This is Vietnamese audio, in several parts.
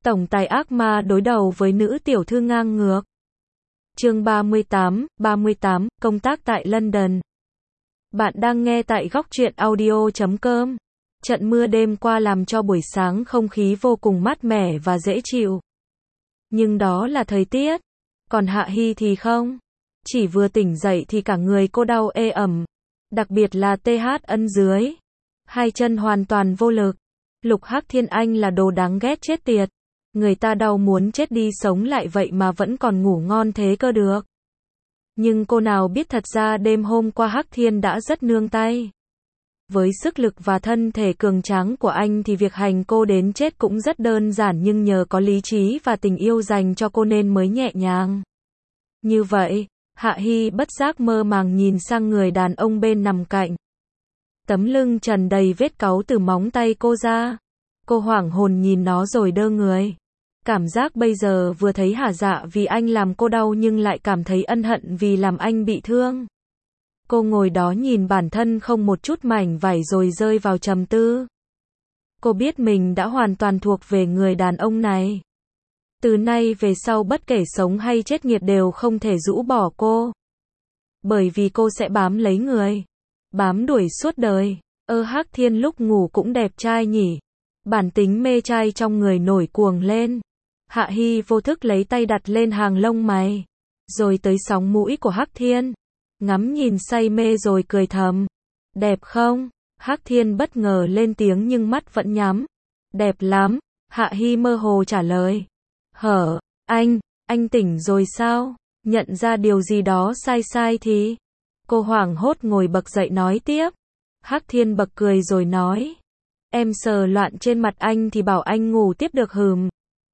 Tổng tài ác ma đối đầu với nữ tiểu thư ngang ngược. Chương 38, công tác tại London. Bạn đang nghe tại góc truyện audio.com. Trận mưa đêm qua làm cho buổi sáng không khí vô cùng mát mẻ và dễ chịu. Nhưng đó là thời tiết. Còn Hạ Hi thì không. Chỉ vừa tỉnh dậy thì cả người cô đau ê ẩm. Đặc biệt là TH ân dưới. Hai chân hoàn toàn vô lực. Lục Hắc Thiên Anh là đồ đáng ghét chết tiệt. Người ta đau muốn chết đi sống lại vậy mà vẫn còn ngủ ngon thế cơ được. Nhưng cô nào biết thật ra đêm hôm qua Hắc Thiên đã rất nương tay. Với sức lực và thân thể cường tráng của anh thì việc hành cô đến chết cũng rất đơn giản, nhưng nhờ có lý trí và tình yêu dành cho cô nên mới nhẹ nhàng. Như vậy, Hạ Hi bất giác mơ màng nhìn sang người đàn ông bên nằm cạnh. Tấm lưng trần đầy vết cáu từ móng tay cô ra. Cô hoảng hồn nhìn nó rồi đơ người. Cảm giác bây giờ vừa thấy hả dạ vì anh làm cô đau nhưng lại cảm thấy ân hận vì làm anh bị thương. Cô ngồi đó nhìn bản thân không một chút mảnh vải rồi rơi vào trầm tư. Cô biết mình đã hoàn toàn thuộc về người đàn ông này. Từ nay về sau bất kể sống hay chết nghiệt đều không thể rũ bỏ cô. Bởi vì cô sẽ bám lấy người. Bám đuổi suốt đời. Hắc Thiên lúc ngủ cũng đẹp trai nhỉ. Bản tính mê trai trong người nổi cuồng lên. Hạ Hi vô thức lấy tay đặt lên hàng lông mày. Rồi tới sóng mũi của Hắc Thiên. Ngắm nhìn say mê rồi cười thầm. Đẹp không? Hắc Thiên bất ngờ lên tiếng nhưng mắt vẫn nhắm. Đẹp lắm. Hạ Hi mơ hồ trả lời. Hở, anh tỉnh rồi sao? Nhận ra điều gì đó sai sai thì... Cô hoảng hốt ngồi bật dậy nói tiếp. Hắc Thiên bật cười rồi nói. Em sờ loạn trên mặt anh thì bảo anh ngủ tiếp được hừm.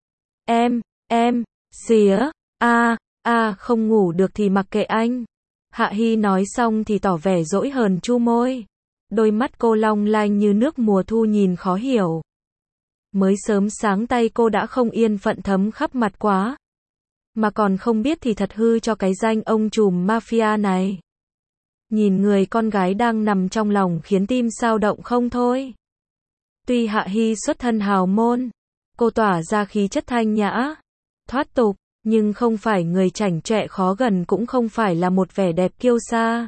Xía, không ngủ được thì mặc kệ anh. Hạ Hi nói xong thì tỏ vẻ dỗi hờn chu môi. Đôi mắt cô long lanh như nước mùa thu nhìn khó hiểu. Mới sớm sáng tay cô đã không yên phận thấm khắp mặt quá. Mà còn không biết thì thật hư cho cái danh ông trùm mafia này. Nhìn người con gái đang nằm trong lòng khiến tim sao động không thôi. Tuy Hạ Hi xuất thân hào môn, cô tỏa ra khí chất thanh nhã, thoát tục, nhưng không phải người chảnh chọe khó gần, cũng không phải là một vẻ đẹp kiêu sa,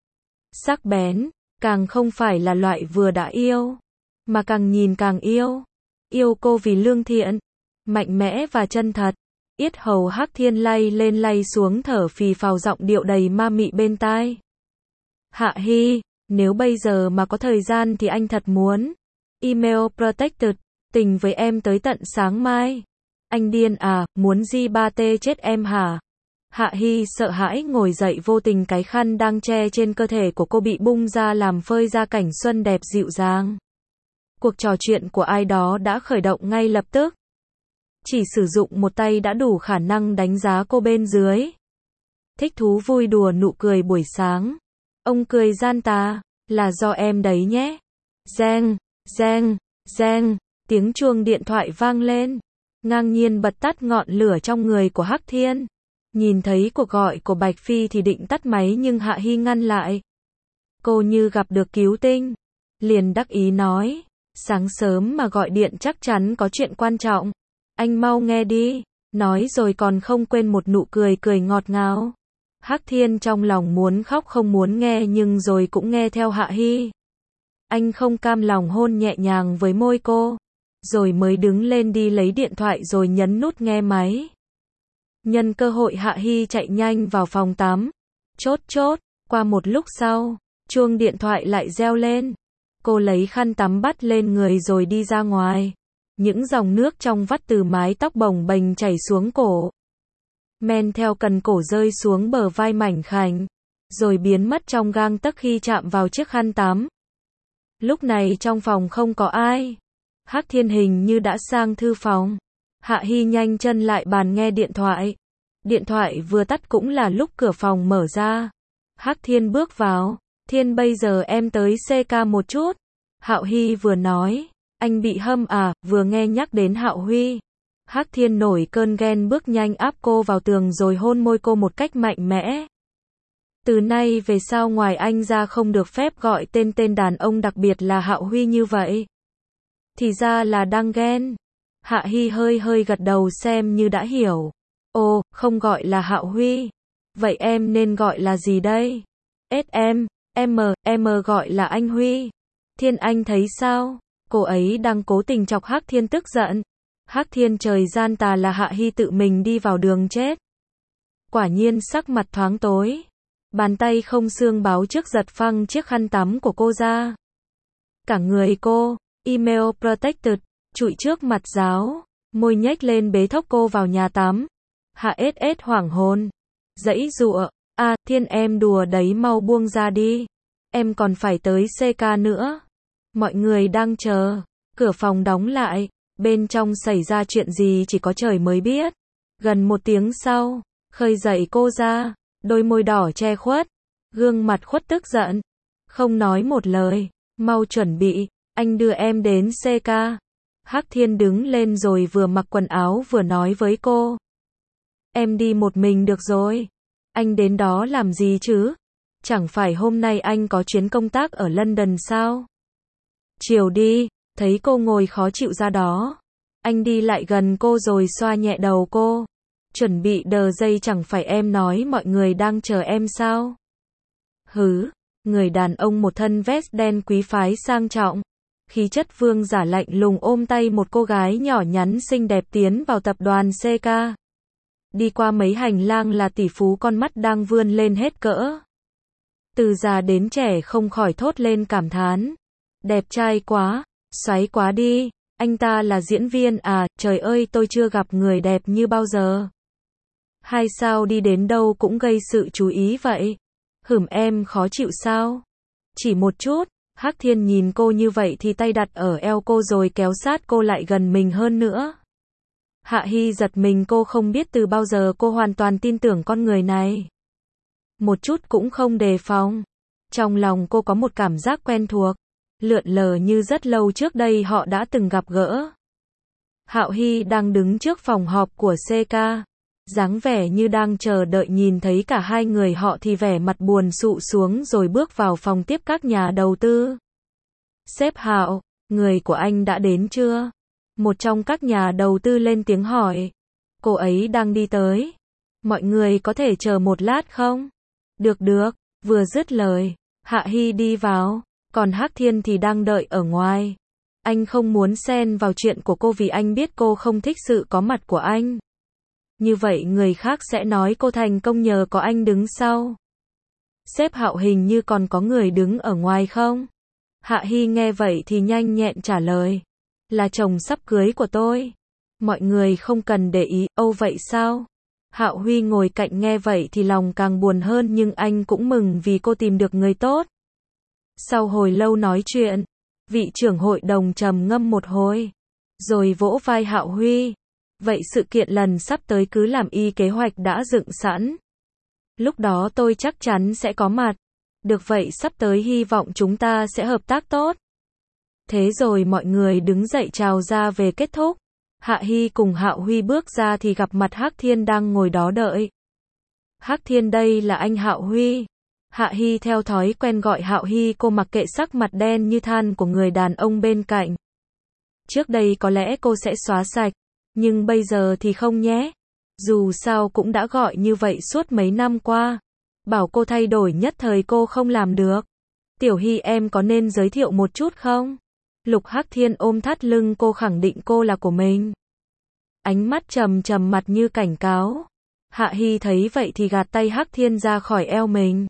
sắc bén, càng không phải là loại vừa đã yêu, mà càng nhìn càng yêu. Yêu cô vì lương thiện, mạnh mẽ và chân thật. Yết hầu Hắc Thiên lay lên lay xuống thở phì phào, giọng điệu đầy ma mị bên tai. Hạ Hi, nếu bây giờ mà có thời gian thì anh thật muốn email protected, tình với em tới tận sáng mai. Anh điên à, muốn gì ba tê chết em hả? Hạ Hi sợ hãi ngồi dậy, vô tình cái khăn đang che trên cơ thể của cô bị bung ra làm phơi ra cảnh xuân đẹp dịu dàng. Cuộc trò chuyện của ai đó đã khởi động ngay lập tức. Chỉ sử dụng một tay đã đủ khả năng đánh giá cô bên dưới. Thích thú vui đùa nụ cười buổi sáng. Ông cười gian tà, là do em đấy nhé. Reng, reng, reng, tiếng chuông điện thoại vang lên. Ngang nhiên bật tắt ngọn lửa trong người của Hắc Thiên. Nhìn thấy cuộc gọi của Bạch Phi thì định tắt máy nhưng Hạ Hi ngăn lại. Cô như gặp được cứu tinh. Liền đắc ý nói, sáng sớm mà gọi điện chắc chắn có chuyện quan trọng. Anh mau nghe đi. Nói rồi còn không quên một nụ cười cười ngọt ngào. Hắc Thiên trong lòng muốn khóc không muốn nghe nhưng rồi cũng nghe theo Hạ Hi. Anh không cam lòng hôn nhẹ nhàng với môi cô. Rồi mới đứng lên đi lấy điện thoại rồi nhấn nút nghe máy. Nhân cơ hội Hạ Hi chạy nhanh vào phòng tắm. Chốt. Qua một lúc sau, chuông điện thoại lại reo lên. Cô lấy khăn tắm bắt lên người rồi đi ra ngoài. Những dòng nước trong vắt từ mái tóc bồng bềnh chảy xuống cổ. Men theo cần cổ rơi xuống bờ vai mảnh khảnh. Rồi biến mất trong gang tấc khi chạm vào chiếc khăn tắm. Lúc này trong phòng không có ai. Hắc Thiên hình như đã sang thư phòng. Hạ Hi nhanh chân lại bàn nghe điện thoại. Điện thoại vừa tắt cũng là lúc cửa phòng mở ra. Hắc Thiên bước vào. Thiên, bây giờ em tới CK một chút. Hạo Hi vừa nói. Anh bị hâm à? Vừa nghe nhắc đến Hạo Huy. Hắc Thiên nổi cơn ghen, bước nhanh áp cô vào tường rồi hôn môi cô một cách mạnh mẽ. Từ nay về sau ngoài anh ra không được phép gọi tên đàn ông, đặc biệt là Hạo Huy như vậy. Thì ra là đang ghen. Hạ Hi hơi hơi gật đầu xem như đã hiểu. Ồ, không gọi là Hạo Huy. Vậy em nên gọi là gì đây? em gọi là anh Huy. Thiên Anh thấy sao? Cô ấy đang cố tình chọc Hắc Thiên tức giận. Hắc Thiên trời gian tà là Hạ Hi tự mình đi vào đường chết. Quả nhiên sắc mặt thoáng tối. Bàn tay không xương báo trước giật phăng chiếc khăn tắm của cô ra. Cả người cô, email protected, trụi trước mặt giáo, môi nhếch lên bế thốc cô vào nhà tắm. Hạ SS hoảng hồn, giãy giụa, Thiên em đùa đấy, mau buông ra đi. Em còn phải tới CK nữa. Mọi người đang chờ, cửa phòng đóng lại, bên trong xảy ra chuyện gì chỉ có trời mới biết. Gần 1 tiếng sau, khơi dậy cô ra, đôi môi đỏ che khuất, gương mặt khuất tức giận. Không nói một lời, mau chuẩn bị, anh đưa em đến CK. Hắc Thiên đứng lên rồi vừa mặc quần áo vừa nói với cô. Em đi một mình được rồi. Anh đến đó làm gì chứ? Chẳng phải hôm nay anh có chuyến công tác ở London sao? Chiều đi, thấy cô ngồi khó chịu ra đó. Anh đi lại gần cô rồi xoa nhẹ đầu cô. Chuẩn bị đờ dây, chẳng phải em nói mọi người đang chờ em sao? Hứ, người đàn ông một thân vest đen quý phái sang trọng. Khí chất vương giả lạnh lùng ôm tay một cô gái nhỏ nhắn xinh đẹp tiến vào tập đoàn CK. Đi qua mấy hành lang là tỷ phú con mắt đang vươn lên hết cỡ. Từ già đến trẻ không khỏi thốt lên cảm thán. Đẹp trai quá, xoáy quá đi, anh ta là diễn viên à, trời ơi tôi chưa gặp người đẹp như bao giờ. 2 sao đi đến đâu cũng gây sự chú ý vậy. Em khó chịu sao? Chỉ một chút. Hắc Thiên nhìn cô như vậy thì tay đặt ở eo cô rồi kéo sát cô lại gần mình hơn nữa. Hạ Hi giật mình, cô không biết từ bao giờ cô hoàn toàn tin tưởng con người này. Một chút cũng không đề phòng. Trong lòng cô có một cảm giác quen thuộc, lượn lờ như rất lâu trước đây họ đã từng gặp gỡ. Hạo Hi đang đứng trước phòng họp của CK, dáng vẻ như đang chờ đợi. Nhìn thấy cả hai người họ thì vẻ mặt buồn xụ xuống rồi bước vào phòng tiếp các nhà đầu tư. Sếp Hạo, người của anh đã đến chưa? Một trong các nhà đầu tư lên tiếng hỏi. Cô ấy đang đi tới. Mọi người có thể chờ một lát không? Được được, vừa dứt lời, Hạ Hi đi vào, còn Hắc Thiên thì đang đợi ở ngoài. Anh không muốn xen vào chuyện của cô vì anh biết cô không thích sự có mặt của anh. Như vậy người khác sẽ nói cô thành công nhờ có anh đứng sau. Sếp Hạo, hình như còn có người đứng ở ngoài không? Hạ Hi nghe vậy thì nhanh nhẹn trả lời. Là chồng sắp cưới của tôi. Mọi người không cần để ý. Âu vậy sao? Hạo Huy ngồi cạnh nghe vậy thì lòng càng buồn hơn, nhưng anh cũng mừng vì cô tìm được người tốt. Sau hồi lâu nói chuyện, vị trưởng hội đồng trầm ngâm một hồi, rồi vỗ vai Hạo Huy. Vậy sự kiện lần sắp tới cứ làm y kế hoạch đã dựng sẵn. Lúc đó tôi chắc chắn sẽ có mặt. Được vậy, sắp tới hy vọng chúng ta sẽ hợp tác tốt. Thế rồi mọi người đứng dậy chào ra về kết thúc. Hạ Hi cùng Hạo Huy bước ra thì gặp mặt Hắc Thiên đang ngồi đó đợi. Hắc Thiên, đây là anh Hạo Huy. Hạ Hi theo thói quen gọi Hạo Hi, cô mặc kệ sắc mặt đen như than của người đàn ông bên cạnh. Trước đây có lẽ cô sẽ xóa sạch, nhưng bây giờ thì không nhé. Dù sao cũng đã gọi như vậy suốt mấy năm qua. Bảo cô thay đổi nhất thời cô không làm được. Tiểu Hi, em có nên giới thiệu một chút không? Lục Hắc Thiên ôm thắt lưng cô, khẳng định cô là của mình. Ánh mắt trầm trầm, mặt như cảnh cáo. Hạ Hi thấy vậy thì gạt tay Hắc Thiên ra khỏi eo mình.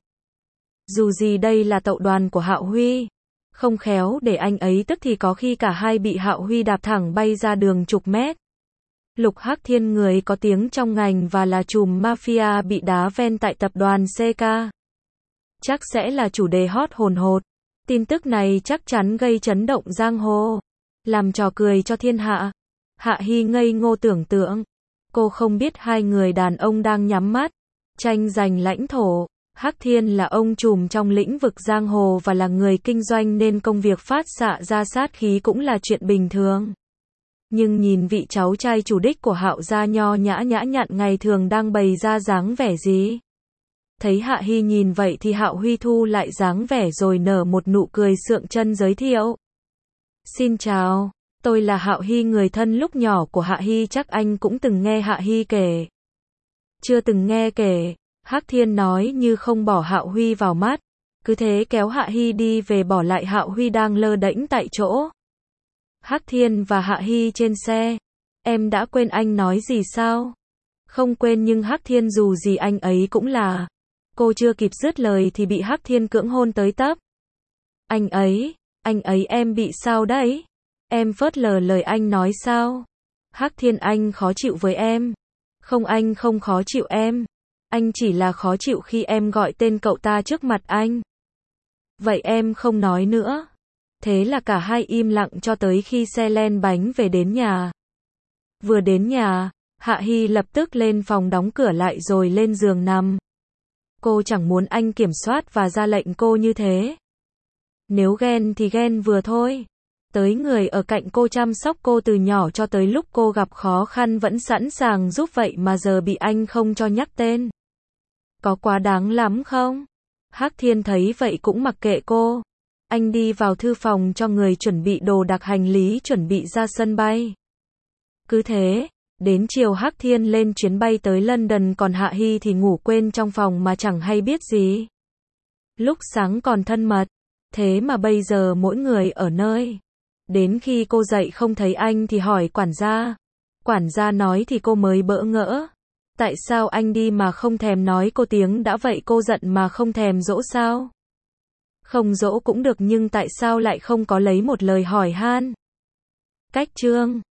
Dù gì đây là tậu đoàn của Hạo Huy. Không khéo để anh ấy tức thì có khi cả hai bị Hạo Huy đạp thẳng bay ra đường chục mét. Lục Hắc Thiên, người có tiếng trong ngành và là trùm mafia, bị đá ven tại tập đoàn CK. Chắc sẽ là chủ đề hot hồn hột. Tin tức này chắc chắn gây chấn động giang hồ, làm trò cười cho thiên hạ. Hạ Hi ngây ngô tưởng tượng. Cô không biết hai người đàn ông đang nhắm mắt tranh giành lãnh thổ. Hắc Thiên là ông trùm trong lĩnh vực giang hồ và là người kinh doanh nên công việc phát xạ ra sát khí cũng là chuyện bình thường. Nhưng nhìn vị cháu trai chủ đích của Hạo gia nho nhã nhã nhặn ngày thường đang bày ra dáng vẻ gì? Thấy Hạ Hi nhìn vậy thì Hạo Huy thu lại dáng vẻ rồi nở một nụ cười sượng chân giới thiệu. Xin chào, Tôi là Hạo Hy, người thân lúc nhỏ của Hạ Hy, chắc anh cũng từng nghe Hạ Hy kể. Chưa từng nghe kể, Hắc Thiên nói như không bỏ Hạo Huy vào mắt. Cứ thế kéo Hạ Hy đi về, bỏ lại Hạo Huy đang lơ đễnh tại chỗ. Hắc Thiên và Hạ Hy trên xe. Em đã quên anh nói gì sao? Không quên, nhưng Hắc Thiên dù gì anh ấy cũng là. Cô chưa kịp dứt lời thì bị Hắc Thiên cưỡng hôn tới tấp. Anh ấy em bị sao đấy? Em phớt lờ lời anh nói sao? Hắc Thiên, anh khó chịu với em. Không, anh không khó chịu em. Anh chỉ là khó chịu khi em gọi tên cậu ta trước mặt anh. Vậy em không nói nữa. Thế là cả hai im lặng cho tới khi xe len bánh về đến nhà. Vừa đến nhà, Hạ Hy lập tức lên phòng đóng cửa lại rồi lên giường nằm. Cô chẳng muốn anh kiểm soát và ra lệnh cô như thế. Nếu ghen thì ghen vừa thôi. Tới người ở cạnh cô chăm sóc cô từ nhỏ cho tới lúc cô gặp khó khăn vẫn sẵn sàng giúp, vậy mà giờ bị anh không cho nhắc tên. Có quá đáng lắm không? Hắc Thiên thấy vậy cũng mặc kệ cô. Anh đi vào thư phòng cho người chuẩn bị đồ đạc hành lý, chuẩn bị ra sân bay. Cứ thế, đến chiều Hắc Thiên lên chuyến bay tới London, còn Hạ Hy thì ngủ quên trong phòng mà chẳng hay biết gì. Lúc sáng còn thân mật, thế mà bây giờ mỗi người ở nơi. Đến khi cô dậy không thấy anh thì hỏi quản gia. Quản gia nói thì cô mới bỡ ngỡ. Tại sao anh đi mà không thèm nói cô tiếng đã, vậy cô giận mà không thèm dỗ sao? Không dỗ cũng được, nhưng tại sao lại không có lấy một lời hỏi han? Cách chương